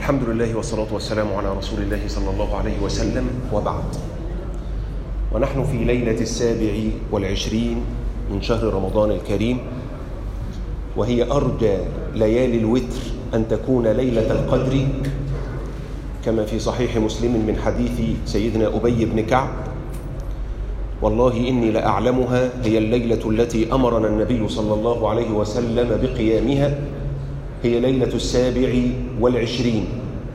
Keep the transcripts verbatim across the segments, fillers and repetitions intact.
الحمد لله والصلاة والسلام على رسول الله صلى الله عليه وسلم، وبعد. ونحن في ليلة السابع والعشرين من شهر رمضان الكريم، وهي أرجى ليالي الوتر أن تكون ليلة القدر، كما في صحيح مسلم من حديث سيدنا أبي بن كعب: والله إني لأعلمها هي الليلة التي أمرنا النبي صلى الله عليه وسلم بقيامها، هي ليلة السابع والعشرين.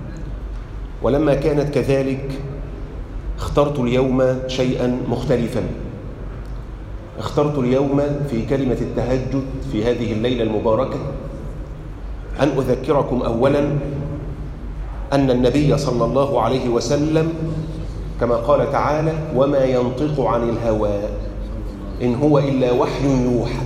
ولما كانت كذلك اخترت اليوم شيئا مختلفا. اخترت اليوم في كلمة التهجد في هذه الليلة المباركة أن أذكركم أولا أن النبي صلى الله عليه وسلم كما قال تعالى: وما ينطق عن الهوى إن هو إلا وحي يوحى.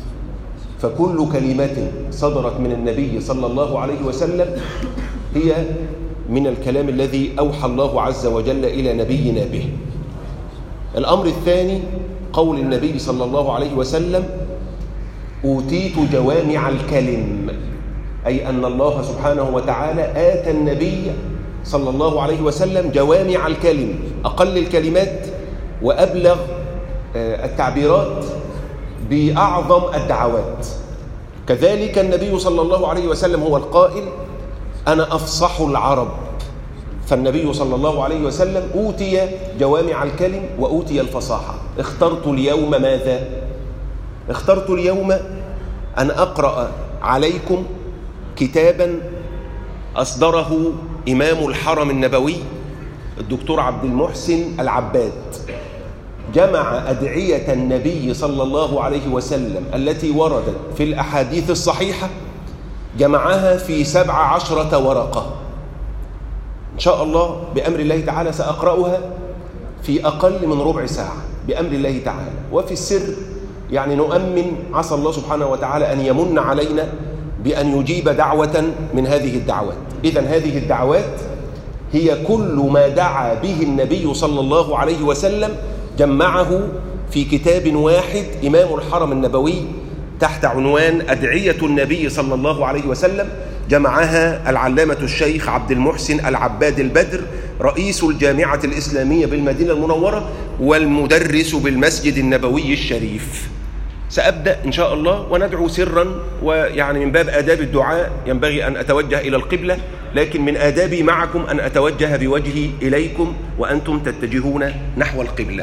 فكل كلمة صدرت من النبي صلى الله عليه وسلم هي من الكلام الذي أوحى الله عز وجل إلى نبينا به. الأمر الثاني قول النبي صلى الله عليه وسلم: أوتيت جوامع الكلم، أي أن الله سبحانه وتعالى آتى النبي صلى الله عليه وسلم جوامع الكلم، أقل الكلمات وأبلغ التعبيرات بأعظم الدعوات. كذلك النبي صلى الله عليه وسلم هو القائل: أنا أفصح العرب. فالنبي صلى الله عليه وسلم أوتي جوامع الكلم وأوتي الفصاحة. اخترت اليوم ماذا؟ اخترت اليوم أن أقرأ عليكم كتابا أصدره إمام الحرم النبوي الدكتور عبد المحسن العباد. جمع أدعية النبي صلى الله عليه وسلم التي وردت في الأحاديث الصحيحة، جمعها في سبع عشرة ورقة. إن شاء الله بأمر الله تعالى سأقرأها في أقل من ربع ساعة بأمر الله تعالى، وفي السر يعني نؤمن عسى الله سبحانه وتعالى أن يمن علينا بأن يجيب دعوة من هذه الدعوات. إذن هذه الدعوات هي كل ما دعا به النبي صلى الله عليه وسلم، جمعه في كتاب واحد إمام الحرم النبوي تحت عنوان أدعية النبي صلى الله عليه وسلم. جمعها العلامة الشيخ عبد المحسن العباد البدر، رئيس الجامعة الإسلامية بالمدينة المنورة والمدرس بالمسجد النبوي الشريف. سأبدأ إن شاء الله وندعو سرا، ويعني من باب آداب الدعاء ينبغي أن أتوجه إلى القبلة، لكن من آدابي معكم أن أتوجه بوجهي إليكم وأنتم تتجهون نحو القبلة.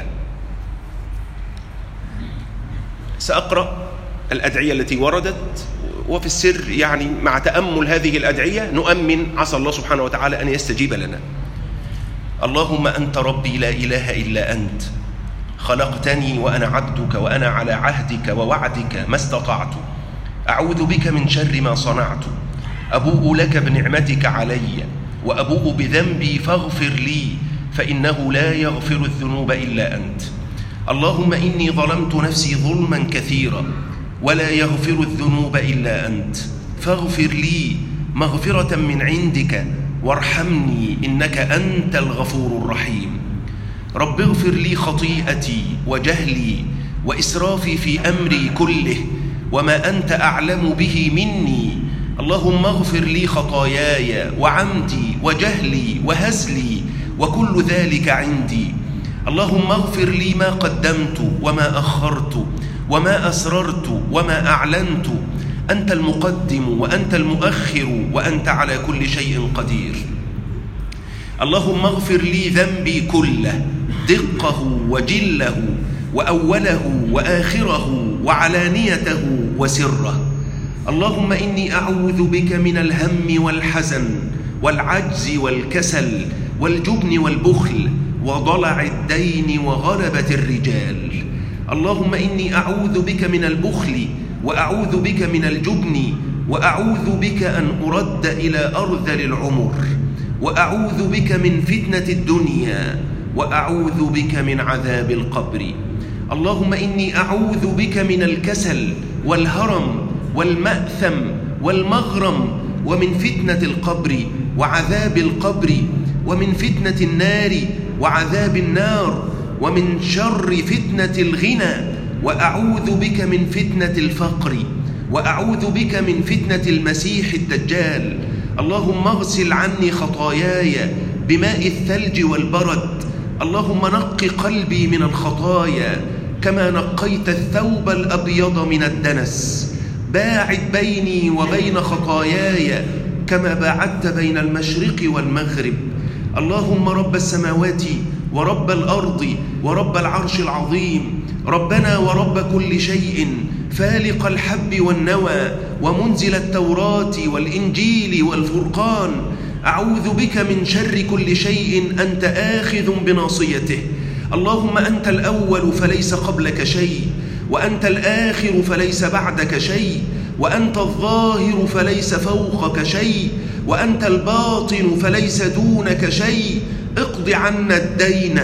سأقرأ الأدعية التي وردت، وفي السر يعني مع تأمل هذه الأدعية نؤمن عسى الله سبحانه وتعالى أن يستجيب لنا. اللهم أنت ربي لا إله إلا أنت، خلقتني وأنا عبدك وأنا على عهدك ووعدك ما استطعت، أعوذ بك من شر ما صنعت، أبوء لك بنعمتك علي وأبوء بذنبي فاغفر لي فإنه لا يغفر الذنوب إلا أنت. اللهم إني ظلمت نفسي ظلما كثيرا ولا يغفر الذنوب إلا أنت، فاغفر لي مغفرة من عندك وارحمني إنك أنت الغفور الرحيم. رب اغفر لي خطيئتي وجهلي وإسرافي في أمري كله وما أنت أعلم به مني. اللهم اغفر لي خطاياي وعمدي وجهلي وهزلي وكل ذلك عندي. اللهم اغفر لي ما قدمت وما أخرت وما أسررت وما أعلنت، أنت المقدم وأنت المؤخر وأنت على كل شيء قدير. اللهم اغفر لي ذنبي كله، دقه وجله وأوله وآخره وعلانيته وسره. اللهم إني أعوذ بك من الهم والحزن والعجز والكسل والجبن والبخل وضلع الدين وغلبة الرجال. اللهم إني أعوذ بك من البخل وأعوذ بك من الجبن وأعوذ بك أن أرد إلى أرذل العمر وأعوذ بك من فتنة الدنيا وأعوذ بك من عذاب القبر. اللهم إني أعوذ بك من الكسل والهرم والمأثم والمغرم ومن فتنة القبر وعذاب القبر ومن فتنة النار وعذاب النار ومن شر فتنة الغنى وأعوذ بك من فتنة الفقر وأعوذ بك من فتنة المسيح الدجال. اللهم اغسل عني خطاياي بماء الثلج والبرد. اللهم نق قلبي من الخطايا كما نقيت الثوب الأبيض من الدنس. باعد بيني وبين خطاياي كما باعدت بين المشرق والمغرب. اللهم رب السماوات ورب الأرض ورب العرش العظيم، ربنا ورب كل شيء، فالق الحب والنوى ومنزل التوراة والإنجيل والفرقان، أعوذ بك من شر كل شيء أنت آخذ بناصيته. اللهم أنت الأول فليس قبلك شيء، وأنت الآخر فليس بعدك شيء، وأنت الظاهر فليس فوقك شيء، وأنت الباطن فليس دونك شيء. اقض عنا الدين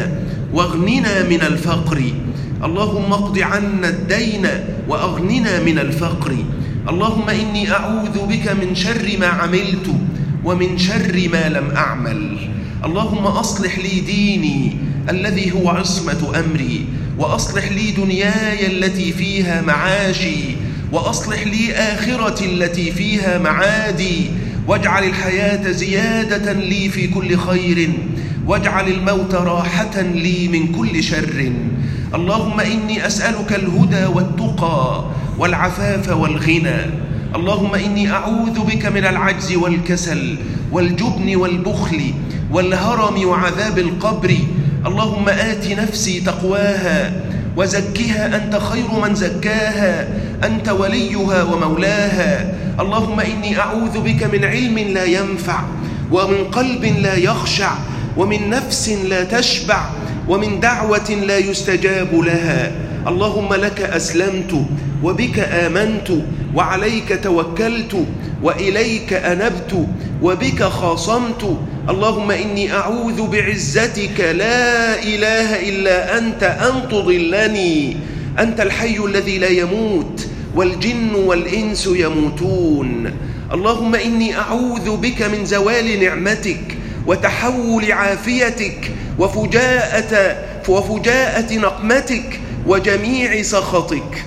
واغننا من الفقر. اللهم اقض عنا الدين وأغننا من الفقر. اللهم إني أعوذ بك من شر ما عملت ومن شر ما لم أعمل. اللهم أصلح لي ديني الذي هو عصمة أمري، وأصلح لي دنياي التي فيها معاشي، وأصلح لي آخرتي التي فيها معادي، واجعل الحياة زيادة لي في كل خير، واجعل الموت راحة لي من كل شر. اللهم إني أسألك الهدى والتقى والعفاف والغنى. اللهم إني أعوذ بك من العجز والكسل والجبن والبخل والهرم وعذاب القبر. اللهم آت نفسي تقواها وزكها أنت خير من زكاها، أنت وليها ومولاها. اللهم إني أعوذ بك من علم لا ينفع، ومن قلب لا يخشع، ومن نفس لا تشبع، ومن دعوة لا يستجاب لها. اللهم لك أسلمت وبك آمنت وعليك توكلت وإليك أنبت وبك خاصمت. اللهم إني أعوذ بعزتك لا إله إلا أنت أن تضلني. أنت الحي الذي لا يموت، والجن والإنس يموتون. اللهم إني أعوذ بك من زوال نعمتك وتحول عافيتك وفجاءة وفجاءة نقمتك وجميع سخطك.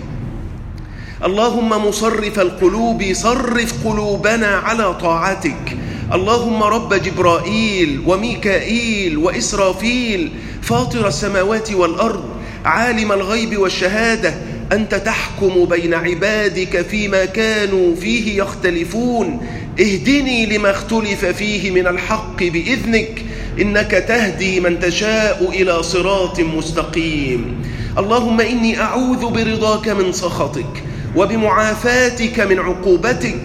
اللهم مصرف القلوب صرف قلوبنا على طاعتك. اللهم رب جبرائيل وميكائيل وإسرافيل، فاطر السماوات والأرض، عالم الغيب والشهادة، أنت تحكم بين عبادك فيما كانوا فيه يختلفون. اهدني لما اختلف فيه من الحق بإذنك، إنك تهدي من تشاء إلى صراط مستقيم. اللهم إني أعوذ برضاك من سخطك وبمعافاتك من عقوبتك،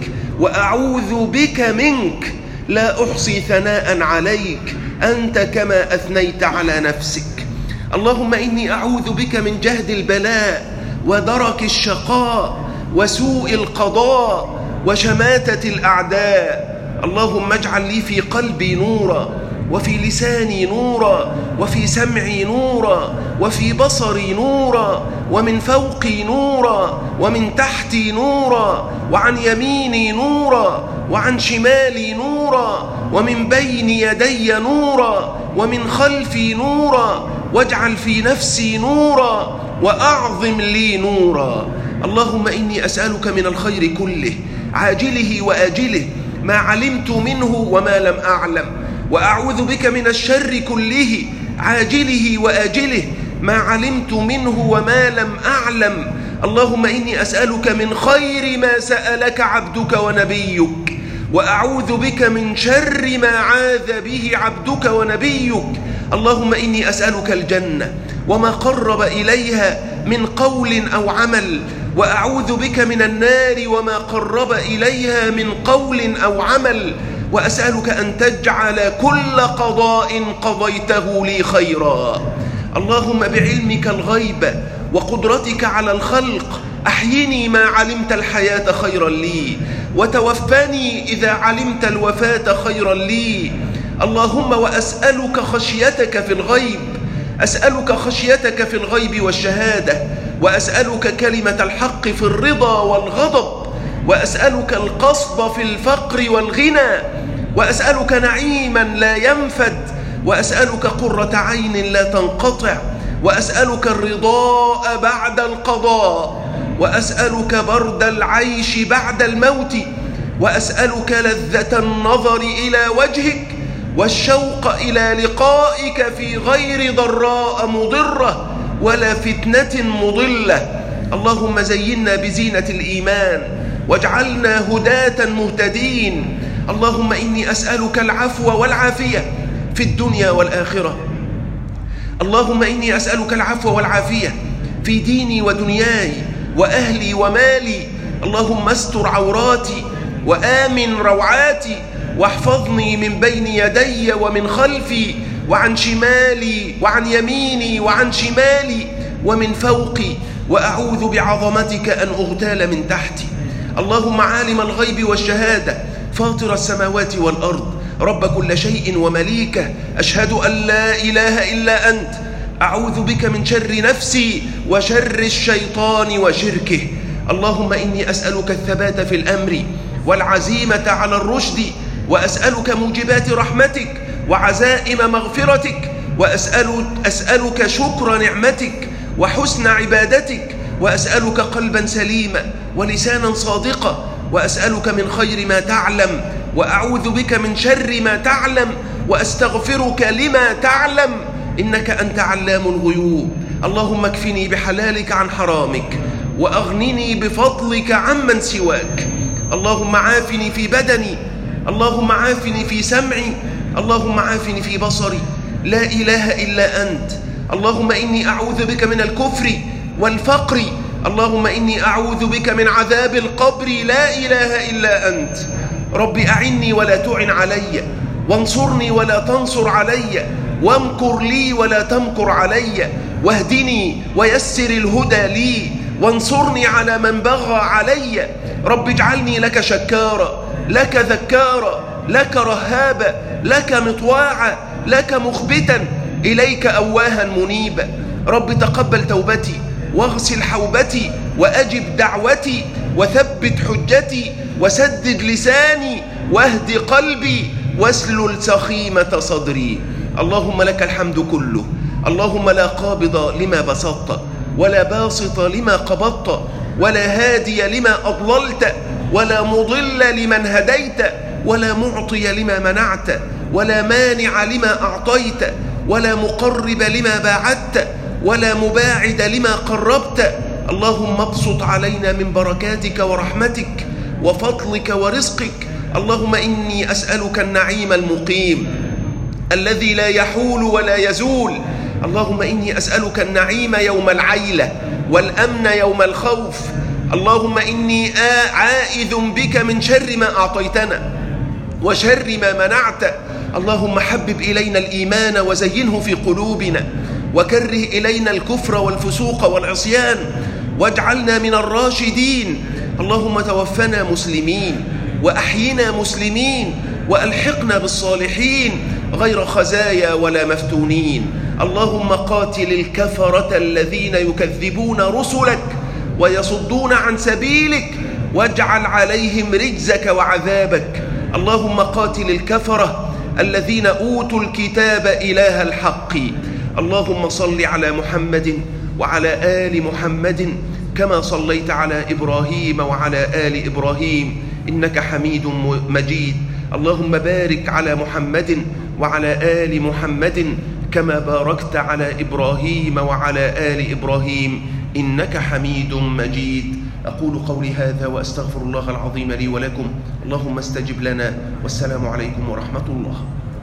وأعوذ بك منك، لا أحصي ثناء عليك أنت كما أثنيت على نفسك. اللهم إني أعوذ بك من جهد البلاء ودرك الشقاء وسوء القضاء وشماتة الأعداء. اللهم اجعل لي في قلبي نورا، وفي لساني نورا، وفي سمعي نورا، وفي بصري نورا، ومن فوقي نورا، ومن تحتي نورا، وعن يميني نورا، وعن شمالي نورا، ومن بين يدي نورا، ومن خلفي نورا، واجعل في نفسي نورا، وأعظم لي نورا. اللهم إني أسألك من الخير كله عاجله وآجله، ما علمت منه وما لم أعلم، وأعوذ بك من الشر كله عاجله وآجله، ما علمت منه وما لم أعلم. اللهم إني أسألك من خير ما سألك عبدك ونبيك، وأعوذ بك من شر ما عاذ به عبدك ونبيك. اللهم إني أسألك الجنة وما قرب إليها من قول أو عمل، وأعوذ بك من النار وما قرب إليها من قول أو عمل، وأسألك أن تجعل كل قضاء قضيته لي خيرا. اللهم بعلمك الغيب وقدرتك على الخلق أحيني ما علمت الحياة خيرا لي، وتوفني إذا علمت الوفاة خيرا لي. اللهم وأسألك خشيتك في الغيب، أسألك خشيتك في الغيب والشهادة، وأسألك كلمة الحق في الرضا والغضب، وأسألك القصد في الفقر والغنى، وأسألك نعيما لا ينفد، وأسألك قرة عين لا تنقطع، وأسألك الرضاء بعد القضاء، وأسألك برد العيش بعد الموت، وأسألك لذة النظر إلى وجهك والشوق إلى لقائك في غير ضراء مضرة ولا فتنة مضلة. اللهم زينا بزينة الإيمان واجعلنا هداة مهتدين. اللهم إني أسألك العفو والعافية في الدنيا والآخرة. اللهم إني أسألك العفو والعافية في ديني ودنياي وأهلي ومالي. اللهم استر عوراتي وآمن روعاتي واحفظني من بين يدي ومن خلفي وعن شمالي وعن يميني وعن شمالي ومن فوقي، وأعوذ بعظمتك أن أغتال من تحتي. اللهم عالم الغيب والشهادة فاطر السماوات والأرض رب كل شيء ومليكه، أشهد أن لا إله إلا أنت، أعوذ بك من شر نفسي وشر الشيطان وشركه. اللهم إني أسألك الثبات في الأمر والعزيمة على الرشد، وأسألك موجبات رحمتك وعزائم مغفرتك، وأسأل أسألك شكر نعمتك وحسن عبادتك، وأسألك قلبا سليما ولسانا صادقا، وأسألك من خير ما تعلم وأعوذ بك من شر ما تعلم، وأستغفرك لما تعلم إنك أنت علام الغيوب. اللهم اكفني بحلالك عن حرامك وأغنني بفضلك عمن سواك. اللهم عافني في بدني، اللهم عافني في سمعي، اللهم عافني في بصري، لا إله إلا أنت. اللهم إني أعوذ بك من الكفر والفقر، اللهم إني أعوذ بك من عذاب القبر، لا إله إلا أنت. رب أعني ولا تعن علي، وانصرني ولا تنصر علي، وامكر لي ولا تمكر علي، واهدني ويسر الهدى لي، وانصرني على من بغى علي. رب اجعلني لك شكارا، لك ذكارا، لك رهابا، لك مطواعا، لك مخبتا، إليك أواها منيبا. رب تقبل توبتي واغسل حوبتي وأجب دعوتي وثبت حجتي وسدد لساني واهد قلبي واسلل سخيمة صدري. اللهم لك الحمد كله، اللهم لا قابض لما بسطت ولا باسط لما قبضت ولا هادي لما أضللت ولا مضل لمن هديت ولا معطي لما منعت ولا مانع لما أعطيت ولا مقرب لما باعدت ولا مباعد لما قربت. اللهم ابسط علينا من بركاتك ورحمتك وفضلك ورزقك. اللهم إني أسألك النعيم المقيم الذي لا يحول ولا يزول. اللهم إني أسألك النعيم يوم العيلة والأمن يوم الخوف. اللهم إني عائذ بك من شر ما أعطيتنا وشر ما منعت. اللهم حبب إلينا الإيمان وزينه في قلوبنا وكره إلينا الكفر والفسوق والعصيان واجعلنا من الراشدين. اللهم توفنا مسلمين وأحينا مسلمين وألحقنا بالصالحين غير خزايا ولا مفتونين. اللهم قاتل الكفرة الذين يكذبون رسلك ويصدون عن سبيلك واجعل عليهم رجزك وعذابك. اللهم قاتل الكفرة الذين أوتوا الكتاب إله الحق. اللهم صل على محمد وعلى آل محمد كما صليت على إبراهيم وعلى آل إبراهيم إنك حميد مجيد. اللهم بارك على محمد وعلى آل محمد كما باركت على إبراهيم وعلى آل إبراهيم إنك حميد مجيد. أقول قولي هذا وأستغفر الله العظيم لي ولكم. اللهم استجب لنا، والسلام عليكم ورحمة الله.